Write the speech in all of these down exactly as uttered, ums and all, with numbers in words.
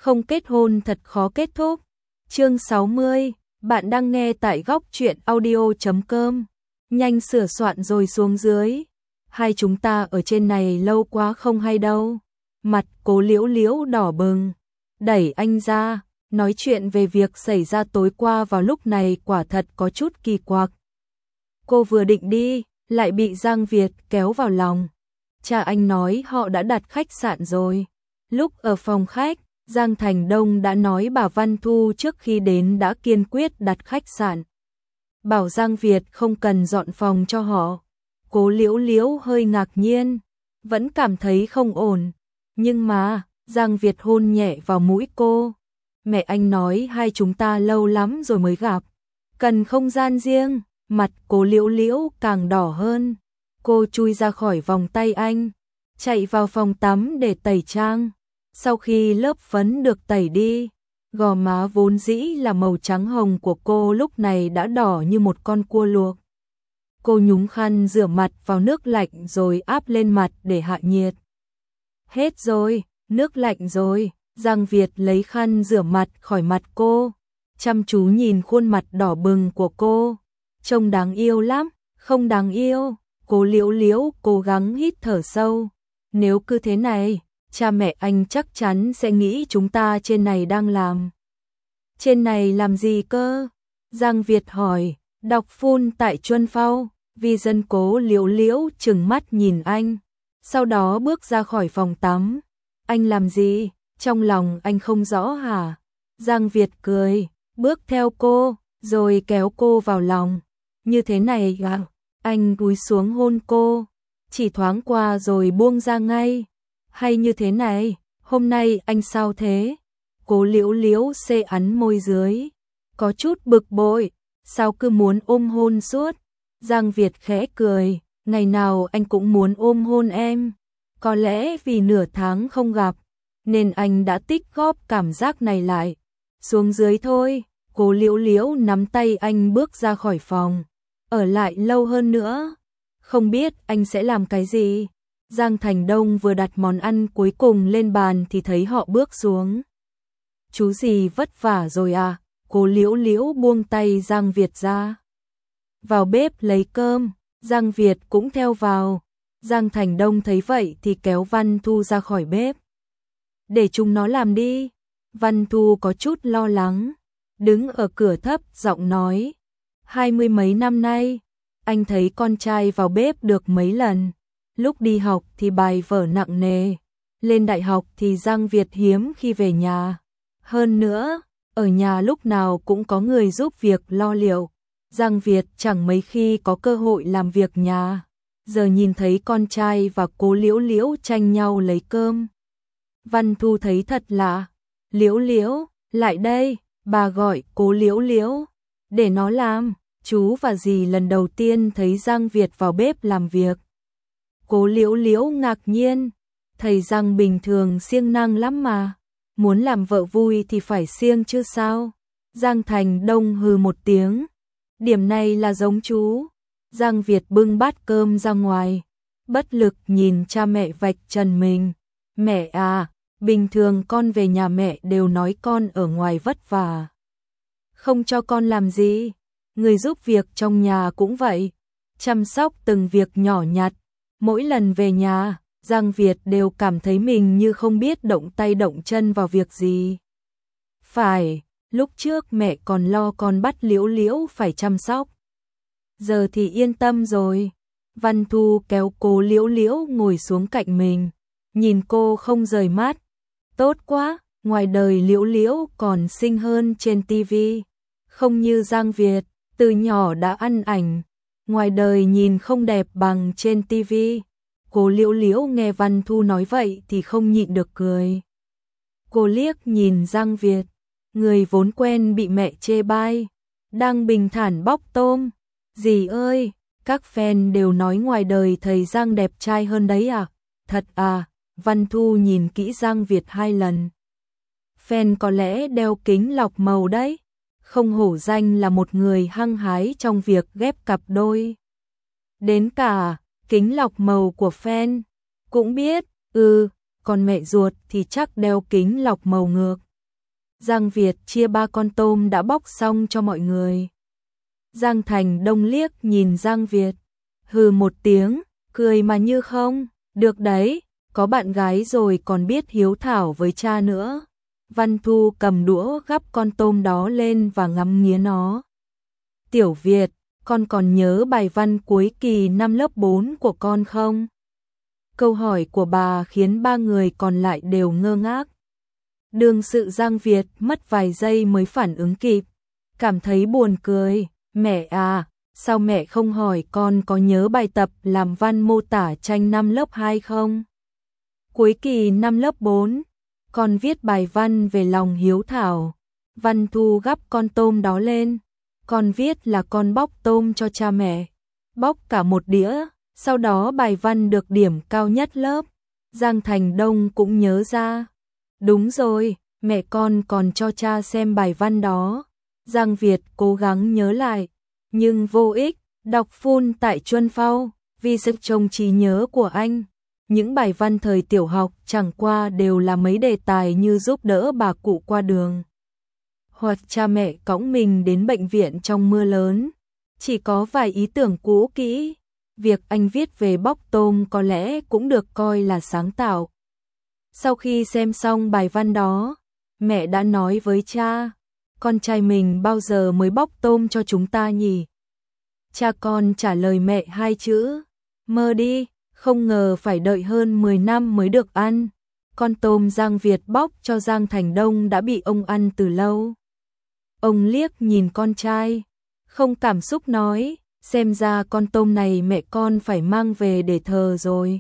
Không kết hôn thật khó kết thúc. Chương sáu mươi, bạn đang nghe tại góc truyện audio chấm com. Nhanh sửa soạn rồi xuống dưới. Hai chúng ta ở trên này lâu quá không hay đâu. Mặt Cố Liễu Liễu đỏ bừng, đẩy anh ra, nói chuyện về việc xảy ra tối qua vào lúc này quả thật có chút kỳ quặc. Cô vừa định đi, lại bị Giang Việt kéo vào lòng. Cha anh nói họ đã đặt khách sạn rồi. Lúc ở phòng khách, Giang Thành Đông đã nói bà Văn Thu trước khi đến đã kiên quyết đặt khách sạn. Bảo Giang Việt không cần dọn phòng cho họ. Cố Liễu Liễu hơi ngạc nhiên, vẫn cảm thấy không ổn. Nhưng mà, Giang Việt hôn nhẹ vào mũi cô. Mẹ anh nói hai chúng ta lâu lắm rồi mới gặp. Cần không gian riêng, mặt Cố Liễu Liễu càng đỏ hơn. Cô chui ra khỏi vòng tay anh, chạy vào phòng tắm để tẩy trang. Sau khi lớp phấn được tẩy đi, gò má vốn dĩ là màu trắng hồng của cô lúc này đã đỏ như một con cua luộc. Cô nhúng khăn rửa mặt vào nước lạnh rồi áp lên mặt để hạ nhiệt. Hết rồi, nước lạnh rồi. Giang Việt lấy khăn rửa mặt khỏi mặt cô, chăm chú nhìn khuôn mặt đỏ bừng của cô. Trông đáng yêu lắm, không đáng yêu. Cố Liễu Liễu cố gắng hít thở sâu. Nếu cứ thế này, cha mẹ anh chắc chắn sẽ nghĩ chúng ta trên này đang làm. Trên này làm gì cơ? Giang Việt hỏi. Đọc phun tại Chuân Phao. Vì dân Cố Liễu Liễu trừng mắt nhìn anh, sau đó bước ra khỏi phòng tắm. Anh làm gì? Trong lòng anh không rõ hả? Giang Việt cười, bước theo cô, rồi kéo cô vào lòng. Như thế này à? Anh cúi xuống hôn cô, chỉ thoáng qua rồi buông ra ngay. Hay như thế này, hôm nay anh sao thế? Cố Liễu Liễu xê ắn môi dưới, có chút bực bội, sao cứ muốn ôm hôn suốt? Giang Việt khẽ cười, ngày nào anh cũng muốn ôm hôn em. Có lẽ vì nửa tháng không gặp, nên anh đã tích góp cảm giác này lại. Xuống dưới thôi. Cố Liễu Liễu nắm tay anh bước ra khỏi phòng. Ở lại lâu hơn nữa, không biết anh sẽ làm cái gì. Giang Thành Đông vừa đặt món ăn cuối cùng lên bàn thì thấy họ bước xuống. Chú gì vất vả rồi à? Cố Liễu Liễu buông tay Giang Việt ra. Vào bếp lấy cơm, Giang Việt cũng theo vào. Giang Thành Đông thấy vậy thì kéo Văn Thu ra khỏi bếp. Để chúng nó làm đi. Văn Thu có chút lo lắng, đứng ở cửa thấp giọng nói. Hai mươi mấy năm nay, anh thấy con trai vào bếp được mấy lần. Lúc đi học thì bài vở nặng nề, lên đại học thì Giang Việt hiếm khi về nhà. Hơn nữa, ở nhà lúc nào cũng có người giúp việc lo liệu. Giang Việt chẳng mấy khi có cơ hội làm việc nhà. Giờ nhìn thấy con trai và Cố Liễu Liễu tranh nhau lấy cơm, Văn Thu thấy thật lạ. Liễu Liễu, lại đây, bà gọi Cố Liễu Liễu, để nó làm. Chú và dì lần đầu tiên thấy Giang Việt vào bếp làm việc. Cố Liễu Liễu ngạc nhiên, thầy Giang bình thường siêng năng lắm mà. Muốn làm vợ vui thì phải siêng chứ sao. Giang Thành Đông hừ một tiếng. Điểm này là giống chú. Giang Việt bưng bát cơm ra ngoài, bất lực nhìn cha mẹ vạch trần mình. Mẹ à, bình thường con về nhà mẹ đều nói con ở ngoài vất vả, không cho con làm gì. Người giúp việc trong nhà cũng vậy, chăm sóc từng việc nhỏ nhặt. Mỗi lần về nhà, Giang Việt đều cảm thấy mình như không biết động tay động chân vào việc gì. Phải, lúc trước mẹ còn lo con bắt Liễu Liễu phải chăm sóc. Giờ thì yên tâm rồi. Văn Thu kéo Cố Liễu Liễu ngồi xuống cạnh mình, nhìn cô không rời mắt. Tốt quá, ngoài đời Liễu Liễu còn xinh hơn trên tivi. Không như Giang Việt, từ nhỏ đã ăn ảnh, ngoài đời nhìn không đẹp bằng trên tivi. Cố Liễu Liễu nghe Văn Thu nói vậy thì không nhịn được cười. Cô liếc nhìn Giang Việt, người vốn quen bị mẹ chê bai, đang bình thản bóc tôm. Dì ơi, các fan đều nói ngoài đời thầy Giang đẹp trai hơn đấy à? Thật à? Văn Thu nhìn kỹ Giang Việt hai lần. Fan có lẽ đeo kính lọc màu đấy. Không hổ danh là một người hăng hái trong việc ghép cặp đôi. Đến cả kính lọc màu của fan cũng biết. Ừ, còn mẹ ruột thì chắc đeo kính lọc màu ngược. Giang Việt chia ba con tôm đã bóc xong cho mọi người. Giang Thành Đông liếc nhìn Giang Việt, hừ một tiếng, cười mà như không, được đấy, có bạn gái rồi còn biết hiếu thảo với cha nữa. Văn Thu cầm đũa gắp con tôm đó lên và ngắm nghía nó. Tiểu Việt, con còn nhớ bài văn cuối kỳ năm lớp bốn của con không? Câu hỏi của bà khiến ba người còn lại đều ngơ ngác. Đương sự Giang Việt mất vài giây mới phản ứng kịp, cảm thấy buồn cười. Mẹ à, sao mẹ không hỏi con có nhớ bài tập làm văn mô tả tranh năm lớp hai không? Cuối kỳ năm lớp bốn, con viết bài văn về lòng hiếu thảo. Văn Thu gắp con tôm đó lên. Con viết là con bóc tôm cho cha mẹ. Bóc cả một đĩa, sau đó bài văn được điểm cao nhất lớp. Giang Thành Đông cũng nhớ ra. Đúng rồi, mẹ con còn cho cha xem bài văn đó. Giang Việt cố gắng nhớ lại, nhưng vô ích, đọc phun tại Chuân Phao, vì sức trông trí nhớ của anh. Những bài văn thời tiểu học chẳng qua đều là mấy đề tài như giúp đỡ bà cụ qua đường, hoặc cha mẹ cõng mình đến bệnh viện trong mưa lớn. Chỉ có vài ý tưởng cũ kỹ, việc anh viết về bóc tôm có lẽ cũng được coi là sáng tạo. Sau khi xem xong bài văn đó, mẹ đã nói với cha, con trai mình bao giờ mới bóc tôm cho chúng ta nhỉ? Cha con trả lời mẹ hai chữ, mơ đi, không ngờ phải đợi hơn mười năm mới được ăn. Con tôm Giang Việt bóc cho Giang Thành Đông đã bị ông ăn từ lâu. Ông liếc nhìn con trai, không cảm xúc nói, xem ra con tôm này mẹ con phải mang về để thờ rồi.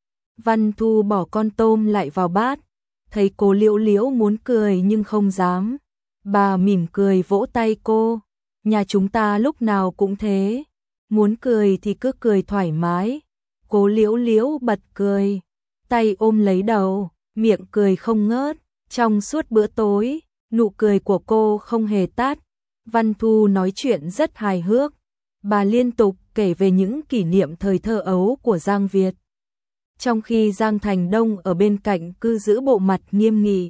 Văn Thu bỏ con tôm lại vào bát, thấy cô Liễu Liễu muốn cười nhưng không dám. Bà mỉm cười vỗ tay cô, nhà chúng ta lúc nào cũng thế, muốn cười thì cứ cười thoải mái. Cô Liễu Liễu bật cười, tay ôm lấy đầu, miệng cười không ngớt. Trong suốt bữa tối, nụ cười của cô không hề tắt. Văn Thu nói chuyện rất hài hước, bà liên tục kể về những kỷ niệm thời thơ ấu của Giang Việt. Trong khi Giang Thành Đông ở bên cạnh cứ giữ bộ mặt nghiêm nghị,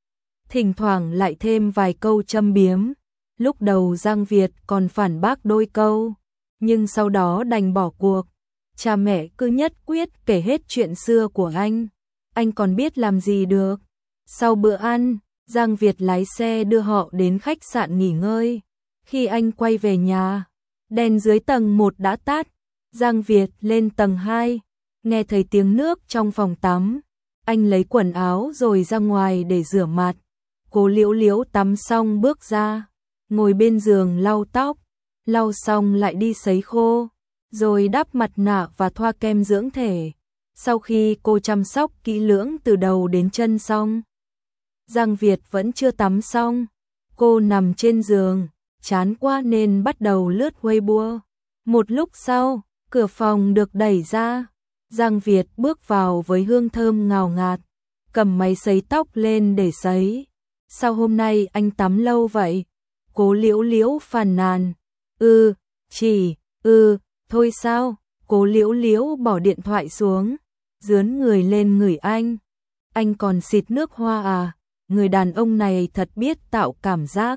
thỉnh thoảng lại thêm vài câu châm biếm. Lúc đầu Giang Việt còn phản bác đôi câu, nhưng sau đó đành bỏ cuộc. Cha mẹ cứ nhất quyết kể hết chuyện xưa của anh, anh còn biết làm gì được. Sau bữa ăn, Giang Việt lái xe đưa họ đến khách sạn nghỉ ngơi. Khi anh quay về nhà, đèn dưới tầng một đã tắt. Giang Việt lên tầng hai, nghe thấy tiếng nước trong phòng tắm. Anh lấy quần áo rồi ra ngoài để rửa mặt. Cô Liễu Liễu tắm xong bước ra, ngồi bên giường lau tóc, lau xong lại đi sấy khô, rồi đắp mặt nạ và thoa kem dưỡng thể. Sau khi cô chăm sóc kỹ lưỡng từ đầu đến chân xong, Giang Việt vẫn chưa tắm xong. Cô nằm trên giường, chán quá nên bắt đầu lướt Weibo. Một lúc sau, cửa phòng được đẩy ra. Giang Việt bước vào với hương thơm ngào ngạt, cầm máy sấy tóc lên để sấy. Sao hôm nay anh tắm lâu vậy? Cô Liễu Liễu phàn nàn. Ừ, chỉ, ừ, thôi sao? Cô Liễu Liễu bỏ điện thoại xuống, dướn người lên người anh. Anh còn xịt nước hoa à? Người đàn ông này thật biết tạo cảm giác.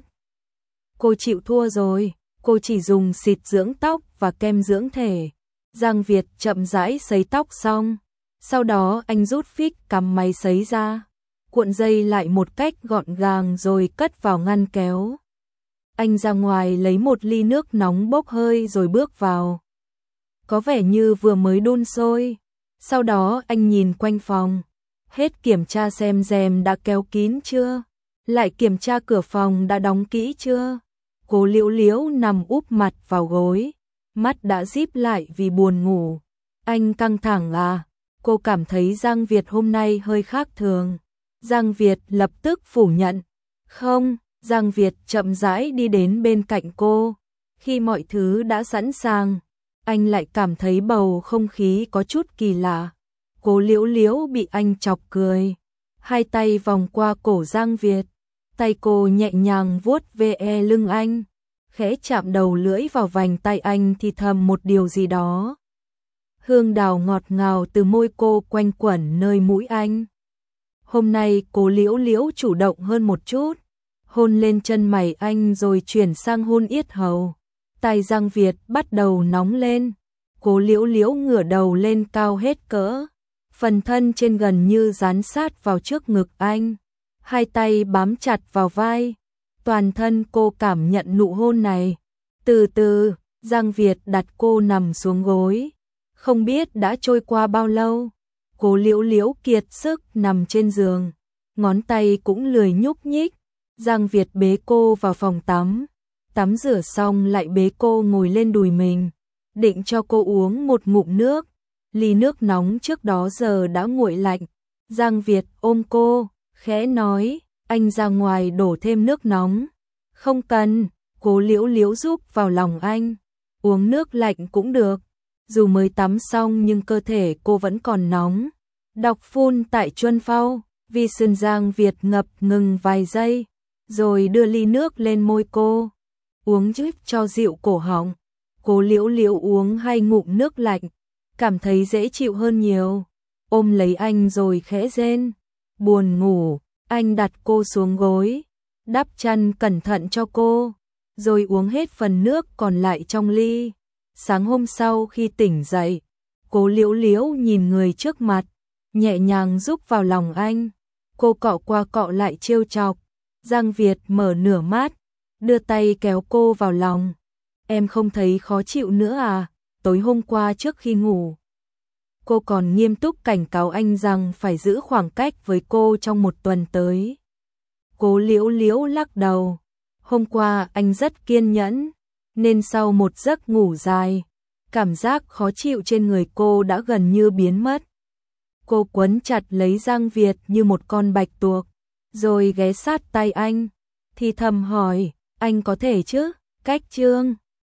Cô chịu thua rồi, cô chỉ dùng xịt dưỡng tóc và kem dưỡng thể. Giang Việt chậm rãi sấy tóc xong, sau đó anh rút phích cắm máy sấy ra, cuộn dây lại một cách gọn gàng rồi cất vào ngăn kéo. Anh ra ngoài lấy một ly nước nóng bốc hơi rồi bước vào. Có vẻ như vừa mới đun sôi. Sau đó anh nhìn quanh phòng, hết kiểm tra xem rèm đã kéo kín chưa, lại kiểm tra cửa phòng đã đóng kỹ chưa. Cô Liễu Liễu nằm úp mặt vào gối, mắt đã díp lại vì buồn ngủ. Anh căng thẳng à? Cô cảm thấy Giang Việt hôm nay hơi khác thường. Giang Việt lập tức phủ nhận. Không, Giang Việt chậm rãi đi đến bên cạnh cô. Khi mọi thứ đã sẵn sàng, anh lại cảm thấy bầu không khí có chút kỳ lạ. Cô Liễu Liễu bị anh chọc cười, hai tay vòng qua cổ Giang Việt, tay cô nhẹ nhàng vuốt ve lưng anh, khẽ chạm đầu lưỡi vào vành tay anh thì thầm một điều gì đó. Hương đào ngọt ngào từ môi cô quanh quẩn nơi mũi anh. Hôm nay cô Liễu Liễu chủ động hơn một chút, hôn lên chân mày anh rồi chuyển sang hôn yết hầu. Tai Giang Việt bắt đầu nóng lên, Cố Liễu Liễu ngửa đầu lên cao hết cỡ, phần thân trên gần như dán sát vào trước ngực anh, hai tay bám chặt vào vai, toàn thân cô cảm nhận nụ hôn này. Từ từ, Giang Việt đặt cô nằm xuống gối, không biết đã trôi qua bao lâu, Cố Liễu Liễu kiệt sức nằm trên giường, ngón tay cũng lười nhúc nhích. Giang Việt bế cô vào phòng tắm, tắm rửa xong lại bế cô ngồi lên đùi mình, định cho cô uống một ngụm nước. Ly nước nóng trước đó giờ đã nguội lạnh. Giang Việt ôm cô, khẽ nói, anh ra ngoài đổ thêm nước nóng. Không cần, Cố Liễu Liễu giúp vào lòng anh, uống nước lạnh cũng được. Dù mới tắm xong nhưng cơ thể cô vẫn còn nóng. Đọc phun tại Chuân Phao, Vi Sơn. Giang Việt ngập ngừng vài giây, rồi đưa ly nước lên môi cô, uống giúp cho dịu cổ họng. Cố Liễu Liễu uống hai ngụm nước lạnh, cảm thấy dễ chịu hơn nhiều, ôm lấy anh rồi khẽ rên. Buồn ngủ, anh đặt cô xuống gối, đắp chăn cẩn thận cho cô, rồi uống hết phần nước còn lại trong ly. Sáng hôm sau khi tỉnh dậy, Cố Liễu Liễu nhìn người trước mặt, nhẹ nhàng rúc vào lòng anh, cô cọ qua cọ lại trêu chọc. Giang Việt mở nửa mắt, đưa tay kéo cô vào lòng. Em không thấy khó chịu nữa à? Tối hôm qua trước khi ngủ, cô còn nghiêm túc cảnh cáo anh rằng phải giữ khoảng cách với cô trong một tuần tới. Cố Liễu Liễu lắc đầu. Hôm qua anh rất kiên nhẫn, nên sau một giấc ngủ dài, cảm giác khó chịu trên người cô đã gần như biến mất. Cô quấn chặt lấy Giang Việt như một con bạch tuộc, rồi ghé sát tay anh, thì thầm hỏi, anh có thể chứ? Cách Trương